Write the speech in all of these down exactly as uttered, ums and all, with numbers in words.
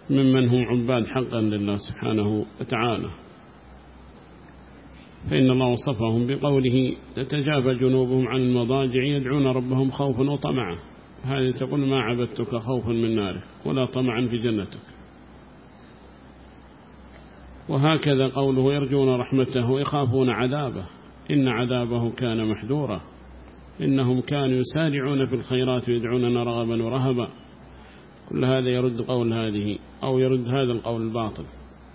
ممن هم عباد حقا لله سبحانه وتعالى. فإن الله وصفهم بقوله تتجافى جنوبهم عن المضاجع يدعون ربهم خوفا وطمعا. هذه تقول ما عبدتك خوفا من نارك ولا طمعا في جنتك. وهكذا قوله يرجون رحمته ويخافون عذابه إن عذابه كان محذورا إنهم كانوا يسارعون في الخيرات ويدعوننا رغبا ورهبا. كل هذا يرد قول هذه أو يرد هذا القول الباطل.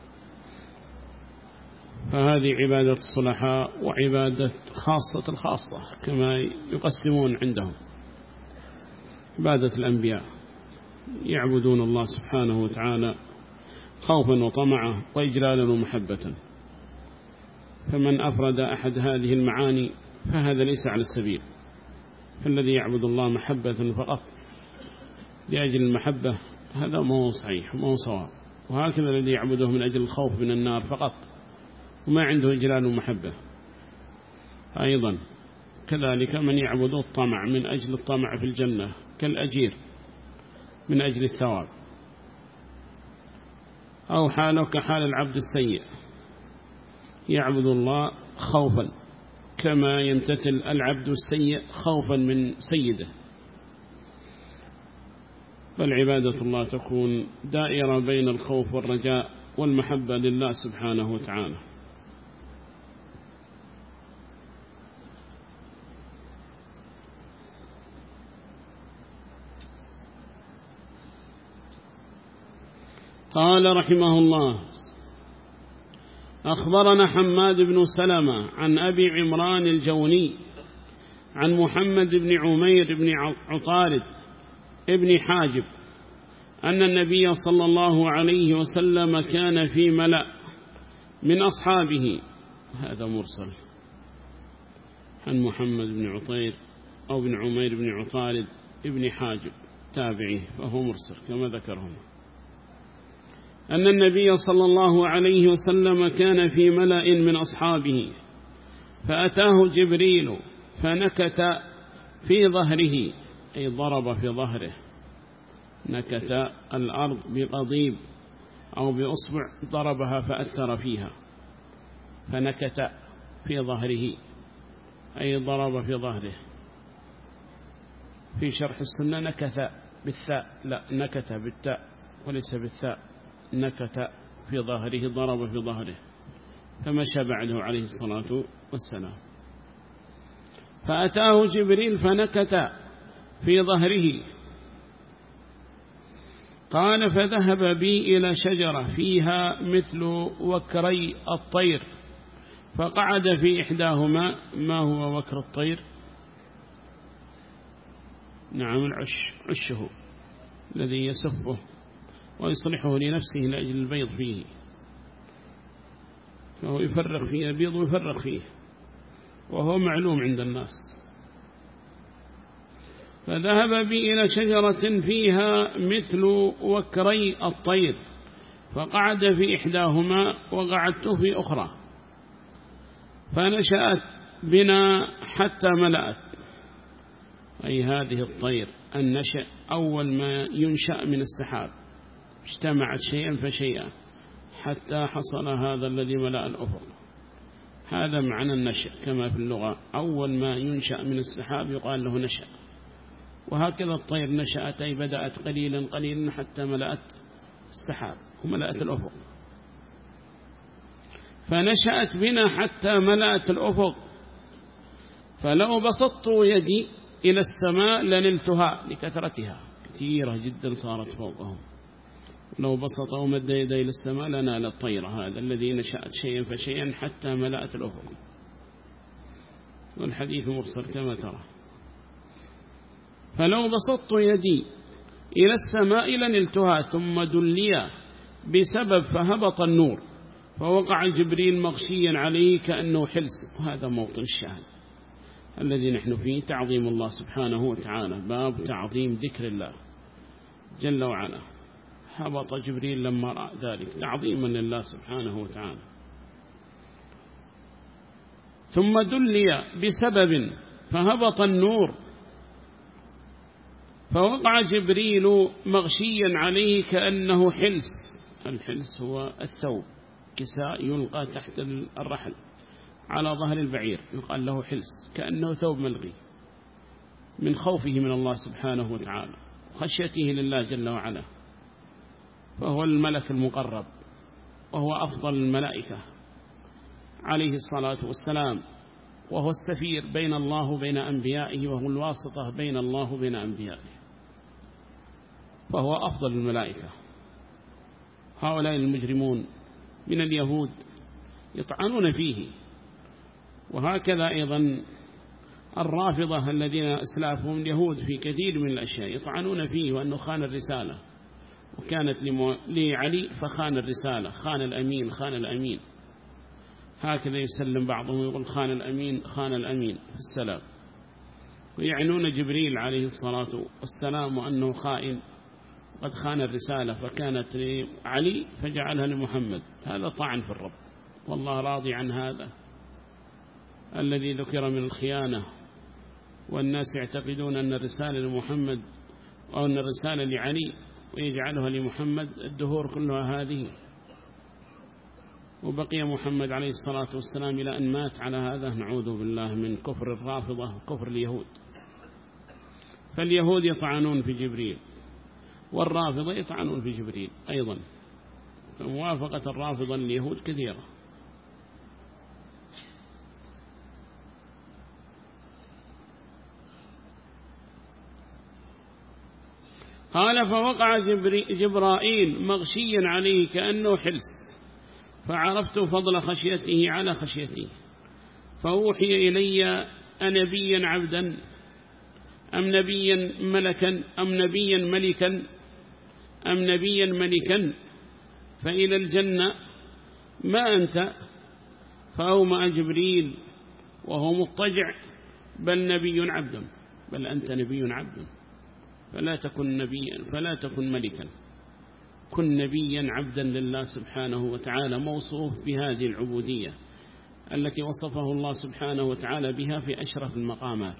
فهذه عبادة الصلحاء وعبادة خاصة الخاصة كما يقسمون عندهم. عبادة الأنبياء يعبدون الله سبحانه وتعالى خوفا وطمعا وإجلالا ومحبة. فمن أفرد أحد هذه المعاني فهذا ليس على السبيل. فالذي يعبد الله محبة فقط لأجل المحبة هذا ما هو صحيح وما هو صواب. وهكذا الذي يعبده من أجل الخوف من النار فقط وما عنده إجلال ومحبة أيضا. كذلك من يعبد الطمع من أجل الطمع في الجنة كالأجير من أجل الثواب، أو حاله كحال العبد السيء يعبد الله خوفا كما يمتثل العبد السيء خوفا من سيده. بل عبادة الله تكون دائرة بين الخوف والرجاء والمحبة لله سبحانه وتعالى. قال رحمه الله أخبرنا حماد بن سلمة عن أبي عمران الجوني عن محمد بن عمير بن عطارد ابن حاجب أن النبي صلى الله عليه وسلم كان في ملأ من أصحابه. هذا مرسل عن محمد بن عطير أو بن عمير بن عطارد ابن حاجب تابعيه فهو مرسل كما ذكرهم. أن النبي صلى الله عليه وسلم كان في ملأ من أصحابه فأتاه جبريل فنكت في ظهره أي ضرب في ظهره. نكت الأرض بقضيب أو بأصبع ضربها فأثر فيها. فنكت في ظهره أي ضرب في ظهره. في شرح السنة نكت بالثاء لا نكت بالتاء وليس بالثاء. نكت في ظهره ضرب في ظهره فمشى بعده عليه الصلاة والسلام. فأتاه جبريل فنكت في ظهره. قال فذهب بي إلى شجرة فيها مثل وكري الطير فقعد في إحداهما. ما هو وكر الطير؟ نعم العش عشه الذي يسفه ويصلحه لنفسه لأجل البيض فيه، فهو يفرغ فيه البيض ويفرغ فيه وهو معلوم عند الناس. فذهب بي إلى شجرة فيها مثل وكري الطير فقعد في إحداهما وقعدت في أخرى فنشأت بنا حتى ملأت. أي هذه الطير النشأ أول ما ينشأ من السحاب اجتمعت شيئا فشيئا حتى حصل هذا الذي ملأ الأفق. هذا معنى النشأ كما في اللغة أول ما ينشأ من السحاب يقال له نشأ. وهكذا الطير نشأت أي بدأت قليلا قليلا حتى ملأت السحاب وملأت الأفق. فنشأت بنا حتى ملأت الأفق فلو بسطت يدي إلى السماء لنلتها لكثرتها كثيرة جدا صارت فوقهم. لو بسط أو مد يدي إلى السماء لنال الطير هذا الذي نشأت شيئا فشيئا حتى ملأت الأفق. والحديث مرسل كما ترى. فلو بسطت يدي إلى السماء لنلتها ثم دليا بسبب فهبط النور فوقع جبريل مغشيا عليه كأنه حلس. وهذا موطن الشاهد الذي نحن فيه تعظيم الله سبحانه وتعالى. باب تعظيم ذكر الله جل وعلا. هبط جبريل لما رأى ذلك تعظيما لله سبحانه وتعالى. ثم دلي بسبب فهبط النور فوقع جبريل مغشيا عليه كأنه حلس. الحلس هو الثوب، كساء يلقى تحت الرحل على ظهر البعير، يقال له حلس، كأنه ثوب ملغي من خوفه من الله سبحانه وتعالى وخشيته لله جل وعلا. فهو الملك المقرب، وهو أفضل الملائكة عليه الصلاة والسلام، وهو السفير بين الله وبين أنبيائه، وهو الواسطة بين الله وبين أنبيائه، فهو أفضل الملائكة. هؤلاء المجرمون من اليهود يطعنون فيه، وهكذا أيضا الرافضة الذين أسلافهم اليهود في كثير من الأشياء يطعنون فيه، وأنه خان الرسالة، وكانت لعلي فخان الرسالة، خان الأمين خان الأمين، هكذا يسلم بعضهم يقول خان الأمين خان الأمين في السلام، ويعنون جبريل عليه الصلاة والسلام وأنه خائن قد خان الرسالة، فكانت لعلي فجعلها لمحمد. هذا طعن في الرب، والله راضي عن هذا الذي ذكر من الخيانة، والناس يعتقدون أن الرسالة لمحمد أو أن الرسالة لعلي ويجعلها لمحمد، الدهور كلها هذه، وبقي محمد عليه الصلاة والسلام إلى أن مات على هذا. نعوذ بالله من كفر الرافضة وكفر اليهود. فاليهود يطعنون في جبريل، والرافضة يطعنون في جبريل أيضا، فموافقة الرافضة لليهود كثيرة. قال فوقع جبرائيل مغشيا عليه كأنه حلس، فعرفت فضل خشيته على خشيتي، فأوحي إلي أنبيا عبدا أم نبيا ملكا أم نبيا ملكا أم نبيا ملكا، فإلى الجنة ما أنت؟ فأومأ جبريل وهو مضطجع بل نبي عبد، بل أنت نبي عبد، فلا تكن نبيا فلا تكن ملكا، كن نبيا عبدا لله سبحانه وتعالى، موصوف بهذه العبودية التي وصفه الله سبحانه وتعالى بها في أشرف المقامات،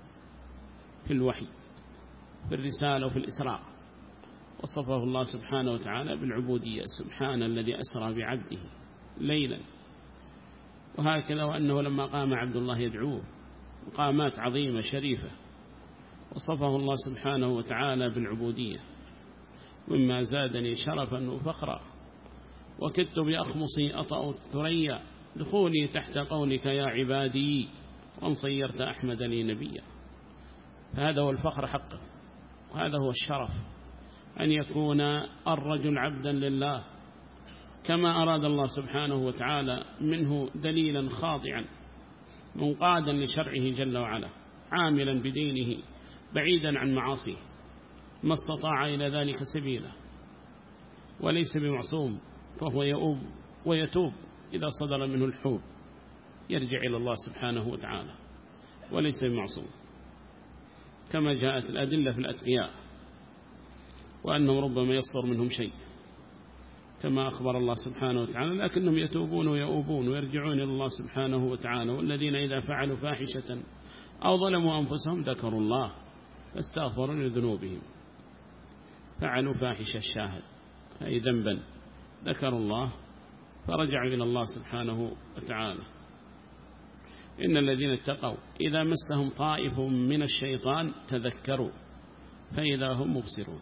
في الوحي في الرسالة وفي الإسراء، وصفه الله سبحانه وتعالى بالعبودية، سبحان الذي أسرى بعبده ليلا. وهكذا وأنه لما قام عبد الله يدعوه، مقامات عظيمة شريفة وصفه الله سبحانه وتعالى بالعبودية، مما زادني شرفا وفخرا، وكدت بأخمصي أطأ الثريا، دخولي تحت قولك يا عبادي، وأن صيرت أحمد لي نبيا. فهذا هو الفخر حقه، وهذا هو الشرف، أن يكون الرجل عبدا لله كما أراد الله سبحانه وتعالى منه، دليلا خاضعا منقادا لشرعه جل وعلا، عاملا بدينه بعيدا عن معاصيه ما استطاع إلى ذلك سبيلا، وليس بمعصوم، فهو يؤوب ويتوب إذا صدر منه الحوب، يرجع إلى الله سبحانه وتعالى، وليس بمعصوم، كما جاءت الأدلة في الأتقياء، وأنه ربما يصدر منهم شيء كما أخبر الله سبحانه وتعالى، لكنهم يتوبون ويؤوبون ويرجعون إلى الله سبحانه وتعالى. والذين إذا فعلوا فاحشة أو ظلموا أنفسهم ذكروا الله فاستغفروا لذنوبهم، فعلوا فاحشة الشاهد أي ذنبا، ذكروا الله فرجعوا إلى الله سبحانه وتعالى. إن الذين اتقوا إذا مسهم طائف من الشيطان تذكروا فإذا هم مبصرون.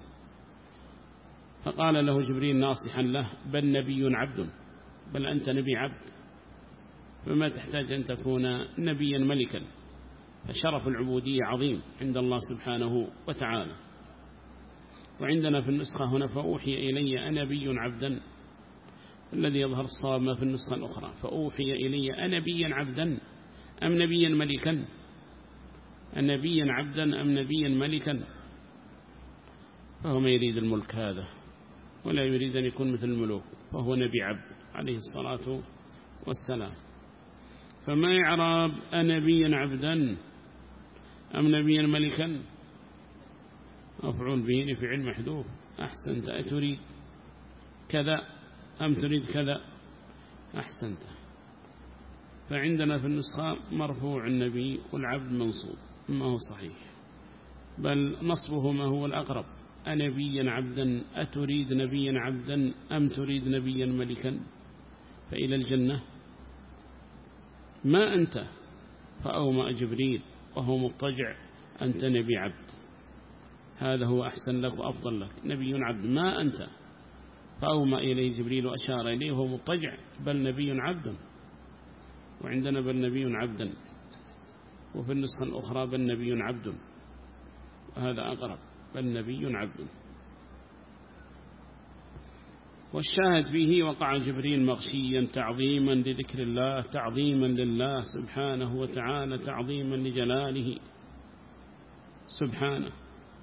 فقال له جبريل ناصحا له بل نبي عبد، بل أنت نبي عبد، فما تحتاج أن تكون نبيا ملكا، فشرف العبودية عظيم عند الله سبحانه وتعالى. وعندنا في النسخة هنا فأوحي إلي أنبي عبدا، الذي يظهر الصواب في النسخة الأخرى فأوحي إلي أنبيا عبدا أم نبيا ملكا، أنبيا عبدا أم نبيا ملكا، فهو ما يريد الملك هذا ولا يريد أن يكون مثل الملوك، فهو نبي عبد عليه الصلاة والسلام. فما يعرب أنبيا عبدا أم نبيا ملكا، مفعول به لفعل محذوف. أحسنت، أتريد كذا أم تريد كذا، أحسنت. فعندنا في النسخة مرفوع النبي والعبد منصوب، ما هو صحيح، بل نصبه ما هو الأقرب: أنبيا عبدا، أتريد نبيا عبدا أم تريد نبيا ملكا؟ فإلى الجنة ما أنت، فأومأ جبريل وهو مضطجع: أنت نبي عبد، هذا هو أحسن لك وأفضل لك، نبي عبد ما أنت. فأومأ إليه جبريل وأشار إليه وهو مضطجع: بل نبي عبد. وعندنا بل نبي عبدا، وفي النسخة الأخرى بل نبي عبد، وهذا أقرب: بل نبي عبد. والشاهد فيه: وقع جبريل مغشيا تعظيما لذكر الله، تعظيما لله سبحانه وتعالى، تعظيما لجلاله سبحانه.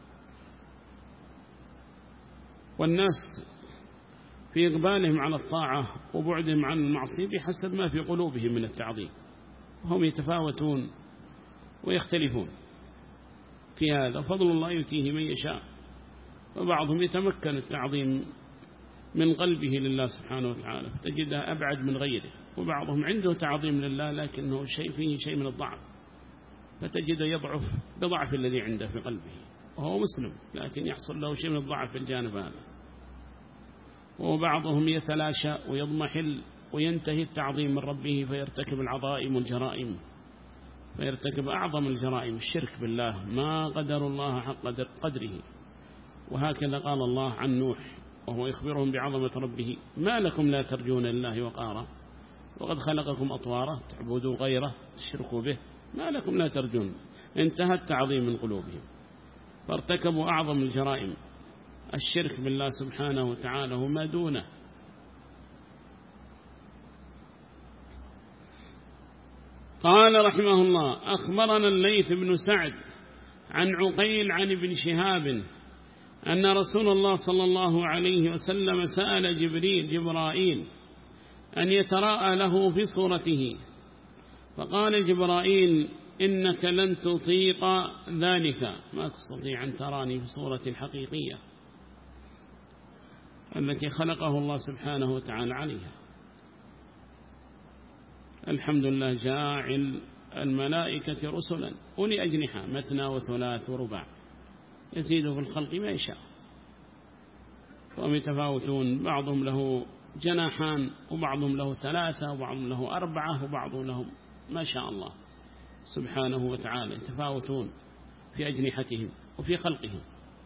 والناس في إقبالهم على الطاعة وبعدهم عن المعصية بحسب ما في قلوبهم من التعظيم، هم يتفاوتون ويختلفون في هذا، فضل الله يؤتيه من يشاء. وبعضهم يتمكن التعظيم من قلبه لله سبحانه وتعالى فتجدها أبعد من غيره، وبعضهم عنده تعظيم لله لكنه شيء فيه شيء من الضعف، فتجده يضعف بضعف الذي عنده في قلبه، وهو مسلم لكن يحصل له شيء من الضعف في الجانب هذا. وبعضهم يتلاشى ويضمحل وينتهي التعظيم من ربه فيرتكب العظائم والجرائم، فيرتكب أعظم الجرائم الشرك بالله، ما قدر الله حق قدره. وهكذا قال الله عن نوح وهو يخبرهم بعظمة ربه: ما لكم لا ترجون لله وقارا وقد خلقكم أطوارا تعبدوا غيره تشركوا به، ما لكم لا ترجون. انتهى التعظيم من قلوبهم فارتكبوا أعظم الجرائم، الشرك بالله سبحانه وتعالى وما دونه. قال رحمه الله: أخبرنا الليث بن سعد عن عقيل عن ابن شهاب أن رسول الله صلى الله عليه وسلم سأل جبريل جبرائيل أن يتراءى له في صورته، فقال جبرائيل: إنك لن تطيق ذلك، ما تستطيع أن تراني في صورة حقيقية التي خلقه الله سبحانه وتعالى عليها. الحمد لله جاعل الملائكة رسلا أولي أجنحة مثنى وثلاث ورباع، يزيد في الخلق ما يشاء، وهم يتفاوتون، بعضهم له جناحان وبعضهم له ثلاثة وبعضهم له أربعة وبعضهم له ما شاء الله سبحانه وتعالى، يتفاوتون في أجنحتهم وفي خلقهم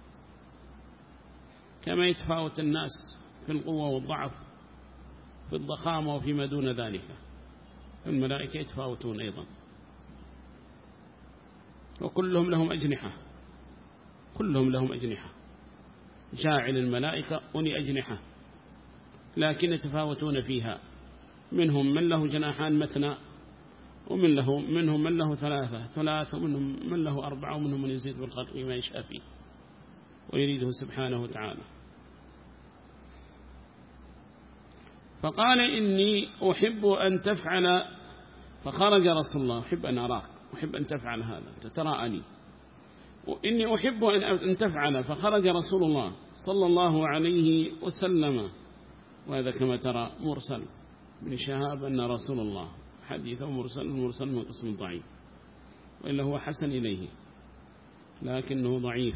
كما يتفاوت الناس في القوة والضعف، في الضخامة وفيما دون ذلك. الملائكة يتفاوتون أيضا، وكلهم لهم أجنحة، كلهم لهم أجنحة، جاعل الملائكة أولي أجنحة، لكن يتفاوتون فيها، منهم من له جناحان مثنى، ومن له منهم من له ثلاثة ثلاثة ومنهم من له أربعة، ومنهم من يزيد بالخلق ما يشاء فيه ويريده سبحانه وتعالى. فقال: إني أحب أن تفعل، فخرج رسول الله: أحب أن أراك، أحب أن تفعل هذا، تتراءني، وإني أحب أن تفعل. فخرج رسول الله صلى الله عليه وسلم، وهذا كما ترى مرسل من شهاب أن رسول الله حديثه مرسل، المرسل من قسم ضعيف، وإلا هو حسن إليه لكنه ضعيف.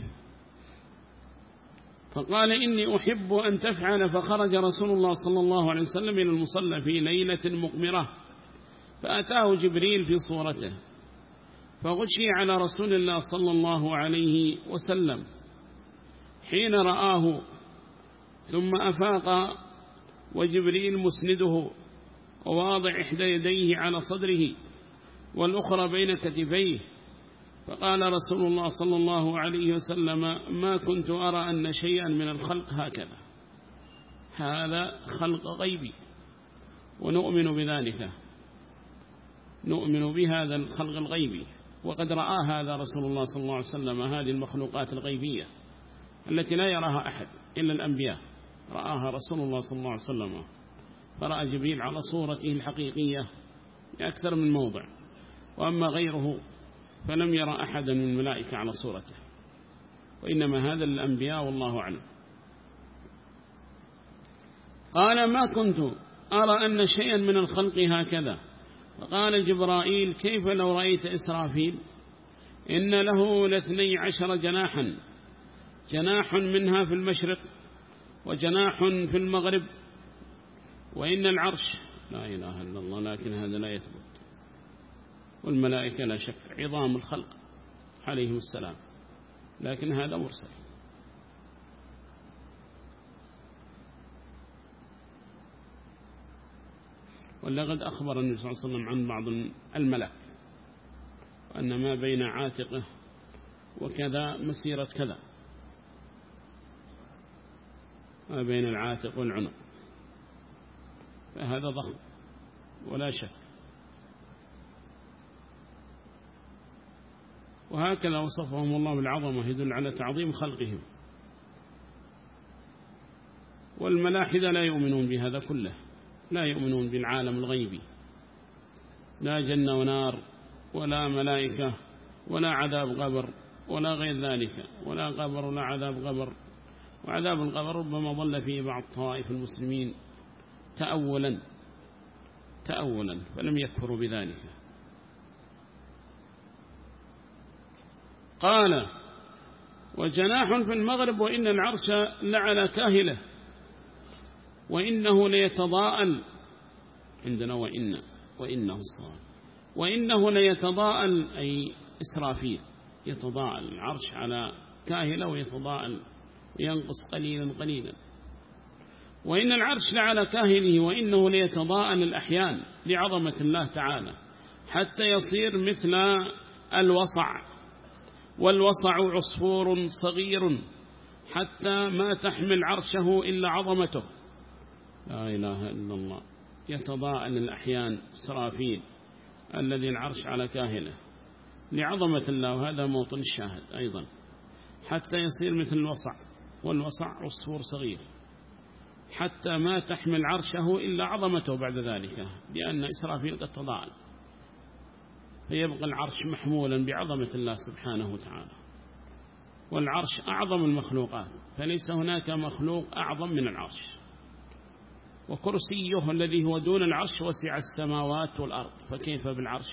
فقال: إني أحب أن تفعل. فخرج رسول الله صلى الله عليه وسلم إلى المصلى في ليلة مقمرة، فأتاه جبريل في صورته، فغشي على رسول الله صلى الله عليه وسلم حين رآه، ثم أفاق وجبريل مسنده وواضع إحدى يديه على صدره والأخرى بين كتفيه، فقال رسول الله صلى الله عليه وسلم: ما كنت أرى أن شيئا من الخلق هكذا، هذا خلق غيبي ونؤمن بذلك، نؤمن بهذا الخلق الغيبي، وقد رأى هذا رسول الله صلى الله عليه وسلم هذه المخلوقات الغيبية التي لا يراها أحد إلا الأنبياء، رآها رسول الله صلى الله عليه وسلم، فرأى جبريل على صورته الحقيقية أكثر من موضع، وأما غيره فلم يرى أحدا من الملائكة على صورته، وإنما هذا الأنبياء والله أعلم. قال: ما كنت أرى أن شيئا من الخلق هكذا. فقال جبرائيل: كيف لو رأيت إسرافيل إن له لاثني عشر جناحا، جناح منها في المشرق وجناح في المغرب، وإن العرش لا إله إلا الله، لكن هذا لا يثبت. والملائكة لا شك عظام الخلق عليهم السلام، لكن هذا مرسل. ولقد أخبر النبي صلى الله عليه وسلم عن بعض الملك أن ما بين عاتقه وكذا مسيرة كذا، ما بين العاتق والعنق، فهذا ضخم ولا شك. وهكذا وصفهم الله بالعظمة يدل على تعظيم خلقهم. والملاحدة لا يؤمنون بهذا كله، لا يؤمنون بالعالم الغيبي، لا جنة ونار ولا ملائكة ولا عذاب قبر ولا غير ذلك، ولا قبر ولا عذاب قبر. وعذاب القبر ربما ضل فيه بعض طوائف المسلمين تأولا تأولا فلم يكفروا بذلك. قال وجناح في المغرب وإن العرش لعلى كاهله وإنه ليتضاءل، عندنا وإن وإنه الصواب، وإنه ليتضاءل أي إسرافيل، يتضاءل العرش على كاهله ويتضاءل وينقص قليلا قليلا. وإن العرش لعلى كاهله وإنه ليتضاءل الأحيان لعظمة الله تعالى حتى يصير مثل الوصع، والوصع عصفور صغير حتى ما تحمل عرشه إلا عظمته. لا إله إلا الله. يتضاءل الأحيان إسرافيل الذي العرش على كاهله لعظمة الله، وهذا موطن الشاهد أيضا، حتى يصير مثل الوصع، والوصع عصفور صغير حتى ما تحمل عرشه إلا عظمته بعد ذلك، لأن إسرافيل قد تضاءل، فيبقى العرش محمولا بعظمة الله سبحانه وتعالى. والعرش أعظم المخلوقات، فليس هناك مخلوق أعظم من العرش. وكرسيه الذي هو دون العرش وسع السماوات والأرض، فكيف بالعرش؟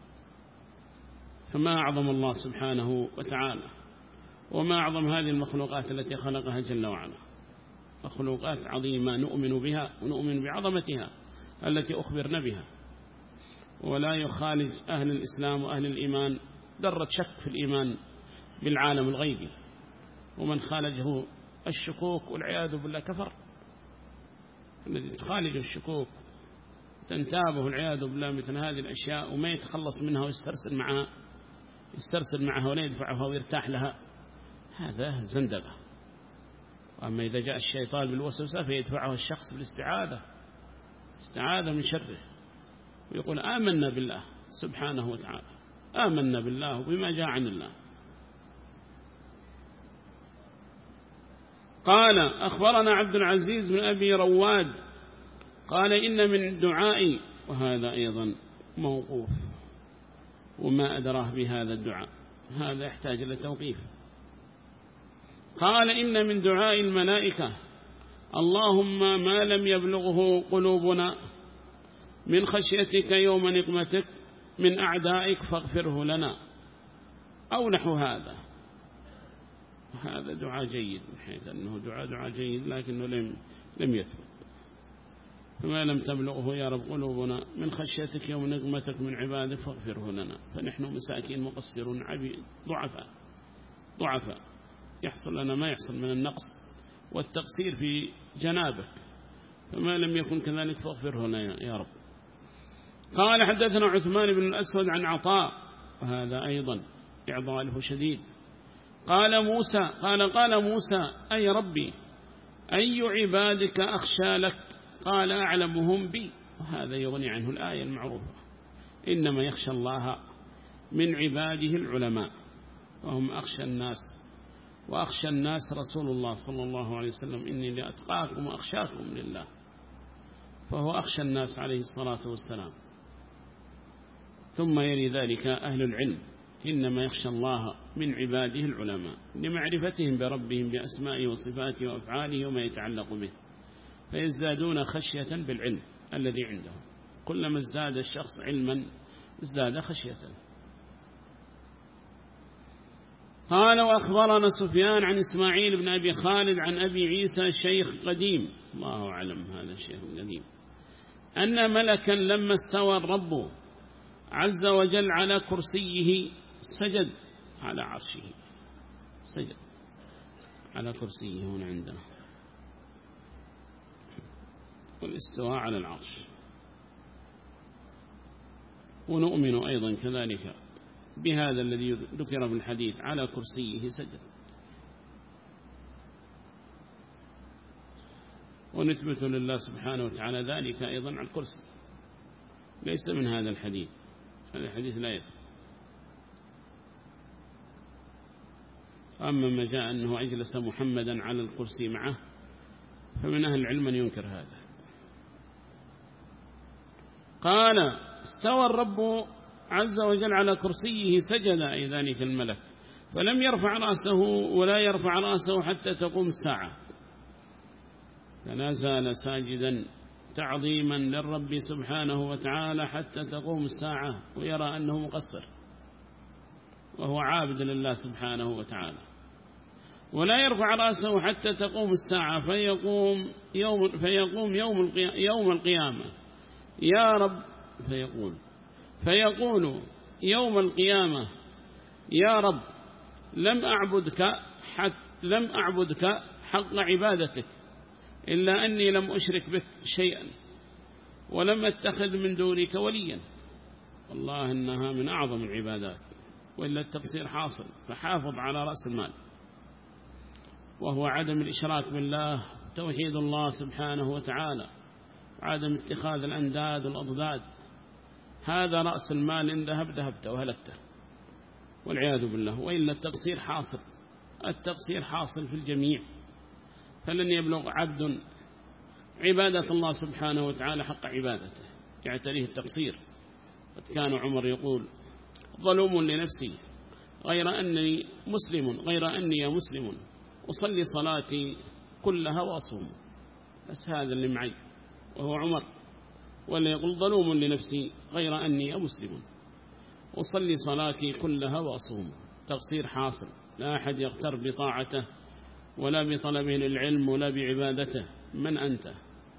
فما أعظم الله سبحانه وتعالى، وما أعظم هذه المخلوقات التي خلقها جل وعلا. مخلوقات عظيمة نؤمن بها ونؤمن بعظمتها التي أخبرنا بها، ولا يخالج أهل الإسلام وأهل الإيمان ذرة شك في الإيمان بالعالم الغيبي. ومن خالجه الشكوك والعياذ بالله كفر. الذي تخالج الشكوك تنتابه العياذ بالله مثل هذه الأشياء وما يتخلص منها ويسترسل معها يسترسل معها ولا يدفعها ويرتاح لها، هذا زندقة. وأما إذا جاء الشيطان بالوسوسة فيدفعه الشخص بالاستعاذة، استعاذة من شره، ويقول آمنا بالله سبحانه وتعالى، آمنا بالله وبما جاء عن الله. قال أخبرنا عبد العزيز بن أبي رواد قال إن من دعائي، وهذا أيضا موقوف وما أدراه بهذا الدعاء، هذا يحتاج إلى توقيف. قال إن من دعاء الملائكة اللهم ما لم يبلغه قلوبنا من خشيتك يوم نقمتك من أعدائك فاغفره لنا، أو نحو هذا. هذا دعاء جيد، من حيث أنه دعاء دعاء جيد، لكنه لم لم يثبت. فما لم تبلغه يا رب قلوبنا من خشيتك يوم نقمتك من عبادك فاغفره لنا. فنحن مساكين مقصرون عبيد ضعفاء ضعفاء يحصل لنا ما يحصل من النقص والتقصير في جنابك، فما لم يكن كذلك فاغفره لنا يا رب. قال حدثنا عثمان بن الأسود عن عطاء، وهذا أيضا إعضاله شديد. قال موسى قال قال موسى أي ربي أي عبادك أخشى لك؟ قال أعلمهم بي. وهذا يغني عنه الآية المعروفة إنما يخشى الله من عباده العلماء، وهم أخشى الناس، وأخشى الناس رسول الله صلى الله عليه وسلم إني لأتقاكم وأخشاكم لله، فهو أخشى الناس عليه الصلاة والسلام. ثم يلي ذلك أهل العلم إنما يخشى الله من عباده العلماء لمعرفتهم بربهم بأسمائه وصفاته وأفعاله وما يتعلق به، فيزدادون خشية بالعلم الذي عندهم. كلما ازداد الشخص علما ازداد خشية. قال وأخبرنا سفيان عن إسماعيل بن أبي خالد عن أبي عيسى شيخ قديم، الله أعلم هذا الشيخ القديم، أن ملكا لما استوى الرب عز وجل على كرسيه سجد على عرشه، سجد على كرسيه هنا عندنا، والاستواء على العرش. ونؤمن أيضا كذلك بهذا الذي ذكر في الحديث على كرسيه سجد، ونثبت لله سبحانه وتعالى ذلك أيضا على الكرسي، ليس من هذا الحديث، هذا الحديث لا يثبت. أما ما جاء أنه أجلس محمدا على الكرسي معه فمن أهل العلم من ينكر هذا. قال استوى الرب عز وجل على كرسيه سجد أي ذلك الملك، فلم يرفع رأسه ولا يرفع رأسه حتى تقوم الساعة، فلا زال ساجدا تعظيما للرب سبحانه وتعالى حتى تقوم الساعة، ويرى أنه مقصر وهو عابد لله سبحانه وتعالى. ولا يرفع رأسه حتى تقوم الساعة فيقوم يوم, فيقوم يوم, القيامة يوم القيامة يا رب، فيقول فيقول يوم القيامة يا رب لم أعبدك حتى لم أعبدك حق عبادتك إلا أني لم أشرك بك شيئا ولم أتخذ من دونك وليا. والله إنها من أعظم العبادات، وإلا التقصير حاصل. فحافظ على رأس المال، وهو عدم الإشراك بالله، توحيد الله سبحانه وتعالى، وعدم اتخاذ الأنداد والأضداد. هذا رأس المال إن ذهب ذهبت وهلكته والعياذ بالله. وإلا التقصير حاصل، التقصير حاصل في الجميع، فلن يبلغ عبد عبادة الله سبحانه وتعالى حق عبادته يعتريه التقصير. قد كان عمر يقول ظلوم لنفسي غير أني مسلم غير أني مسلم أصلي صلاتي كلها وأصوم. بس هذا اللي معي وهو عمر، ولا يقول ظلوم لنفسي غير أني مسلم أصلي صلاتي كلها وأصوم. تقصير حاصل، لا أحد يغتر بطاعته ولا بطلبه للعلم ولا بعبادته. من أنت؟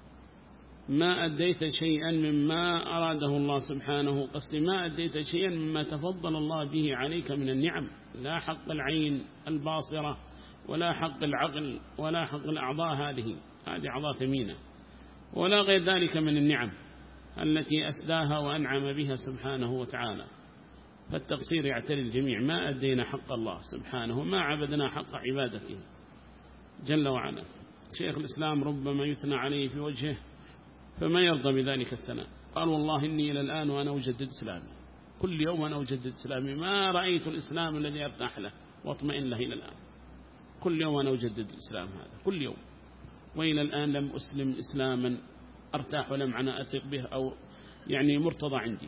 ما أديت شيئا مما أراده الله سبحانه قصدي، ما أديت شيئا مما تفضل الله به عليك من النعم، لا حق العين الباصرة ولا حق العقل ولا حق الأعضاء، هذه هذه أعضاء ثمينة، ولا غير ذلك من النعم التي أسداها وأنعم بها سبحانه وتعالى. فالتقصير يعتري الجميع، ما أدينا حق الله سبحانه، ما عبدنا حق عبادته جل وعلا. شيخ الإسلام ربما يثنى عليه في وجهه فما يرضى بذلك الثناء، قال والله إني إلى الآن وأنا أجدد إسلامي، كل يوم أنا أجدد إسلامي، ما رأيت الإسلام الذي أرتاح له واطمئن له إلى الآن، كل يوم أنا أجدد الإسلام هذا كل يوم، وإلى الآن لم أسلم إسلاما أرتاح ولم أنا أثق به أو يعني مرتضى عندي.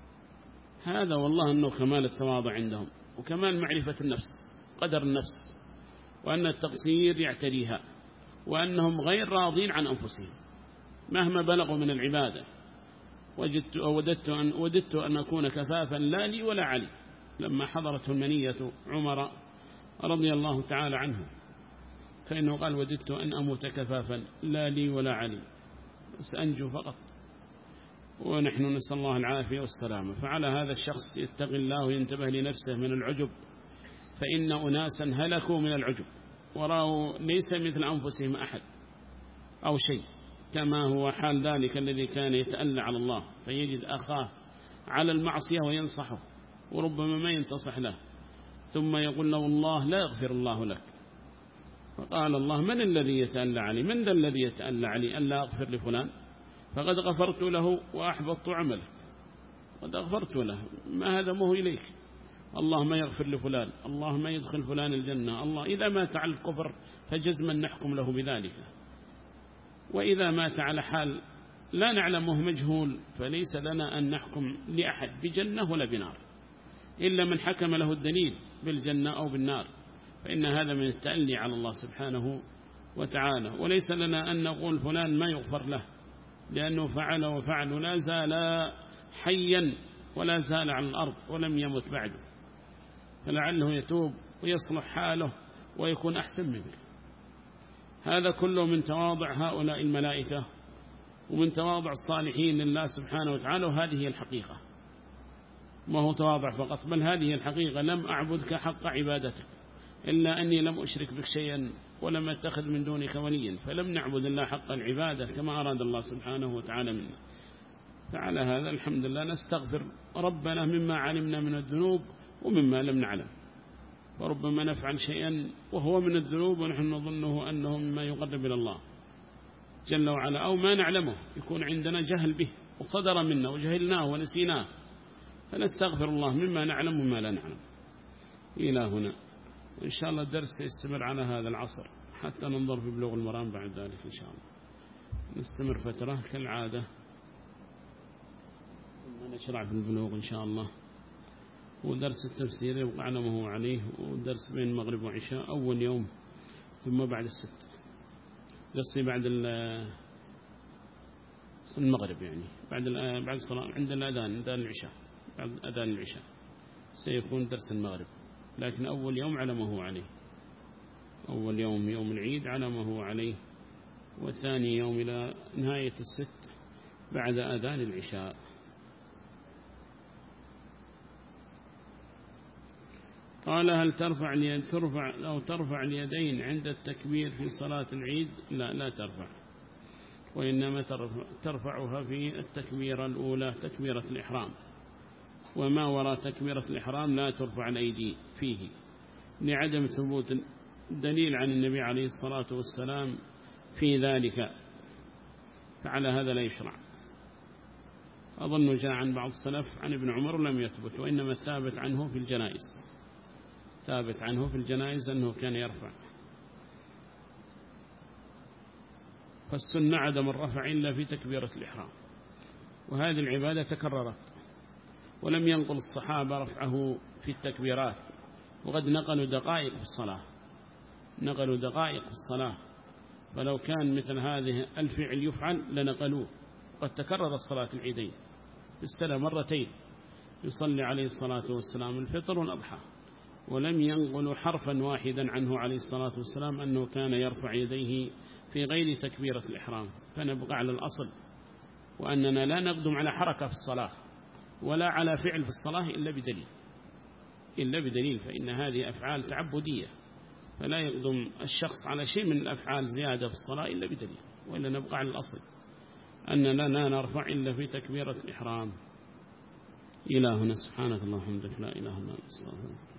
هذا والله أنه كمال التواضع عندهم، وكمال معرفة النفس، قدر النفس، وأن التقصير يعتريها، وأنهم غير راضين عن أنفسهم مهما بلغوا من العبادة. وجدت أو وددت أن, وددت أن أكون كفافا لا لي ولا علي، لما حضرته المنية عمر رضي الله تعالى عنه، فإنه قال وددت أن أموت كفافا لا لي ولا علي، سأنجو فقط. ونحن نسأل الله العافية والسلامة. فعلى هذا الشخص يتقي الله وينتبه لنفسه من العجب، فإن أناسا هلكوا من العجب ورأوا ليس مثل أنفسهم أحد أو شيء، كما هو حال ذلك الذي كان يتألى على الله فيجد أخاه على المعصية وينصحه، وربما ما ينتصح له، ثم يقول له الله لا يغفر الله لك. فقال الله من الذي يتألى علي؟ من ذا الذي يتألى علي ألا أغفر لفلان؟ فقد غفرت له وأحبطت عمله، قد غفرت له، ما هذا مه إليك. الله ما يغفر لفلان، الله ما يدخل فلان الجنة، الله إذا مات على الكفر فجزما نحكم له بذلك، وإذا مات على حال لا نعلمه مجهول فليس لنا أن نحكم لأحد بجنة ولا بنار إلا من حكم له الدليل بالجنة أو بالنار، فإن هذا من التألي على الله سبحانه وتعالى. وليس لنا أن نقول فلان ما يغفر له لأنه فعل وفعل، ولا زال حيا ولا زال على الأرض ولم يمت بعده، فلعله يتوب ويصلح حاله ويكون أحسن منك. هذا كله من تواضع هؤلاء الملائكة ومن تواضع الصالحين لله سبحانه وتعالى، وهذه هي الحقيقة، ما هو تواضع فقط، بل هذه الحقيقة. لم أعبدك حق عبادتك إلا أني لم أشرك بك شيئا ولم أتخذ من دونك وليا، فلم نعبد الله حق العبادة كما أراد الله سبحانه وتعالى منا. فعلى هذا الحمد لله نستغفر ربنا مما علمنا من الذنوب ومما لم نعلم. وربما نفعل شيئا وهو من الذنوب ونحن نظنه أنه مما يقرب إلى الله جل وعلا، أو ما نعلمه، يكون عندنا جهل به وصدر منا وجهلناه ونسيناه، فنستغفر الله مما نعلم وما لا نعلم. إلى هنا، وإن شاء الله الدرس يستمر على هذا العصر حتى ننظر في بلوغ المرام بعد ذلك إن شاء الله. نستمر فترة كالعادة ثم نشرع في البلوغ إن شاء الله. ودرس التفسير يبقى على ما هو عليه، ودرس بين المغرب وعشاء أول يوم، ثم بعد الست درسي بعد المغرب، يعني بعد بعد الصلاة عند الأذان، عند العشاء، بعد أذان العشاء سيكون درس المغرب، لكن أول يوم على ما هو عليه، أول يوم يوم العيد على ما هو عليه، والثاني يوم إلى نهاية الست بعد أذان العشاء. قال هل ترفع اليد ترفع أو ترفع اليدين عند التكبير في صلاة العيد؟ لا لا ترفع، وإنما ترفع ترفعها في التكبيرة الأولى تكبيرة الإحرام، وما وراء تكبيرة الإحرام لا ترفع الأيدي فيه لعدم ثبوت دليل عن النبي عليه الصلاة والسلام في ذلك، فعلى هذا لا يشرع. أظن جاء عن بعض السلف عن ابن عمر لم يثبت، وإنما الثابت عنه في الجنائز، ثابت عنه في الجنائز أنه كان يرفع. فالسنة عدم الرفع إلا في تكبيرة الإحرام، وهذه العبادة تكررت ولم ينقل الصحابة رفعه في التكبيرات، وقد نقلوا دقائق في الصلاة، نقلوا دقائق في الصلاة، فلو كان مثل هذه الفعل يفعل لنقلوه. قد تكررت صلاة العيدين في السنة مرتين يصلي عليه الصلاة والسلام الفطر والأضحى، ولم ينقل حرفا واحدا عنه عليه الصلاة والسلام أنه كان يرفع يديه في غير تكبيرة الإحرام. فنبقى على الأصل، وأننا لا نقدم على حركة في الصلاة ولا على فعل في الصلاة إلا بدليل، إلا بدليل، فإن هذه أفعال تعبدية، فلا يقدم الشخص على شيء من الأفعال زيادة في الصلاة إلا بدليل، وإلا نبقى على الأصل أننا لا نرفع إلا في تكبيرة الإحرام. إلى هنا، سبحانك اللهم وبحمدك لا إله إلا أنت، استغفرك.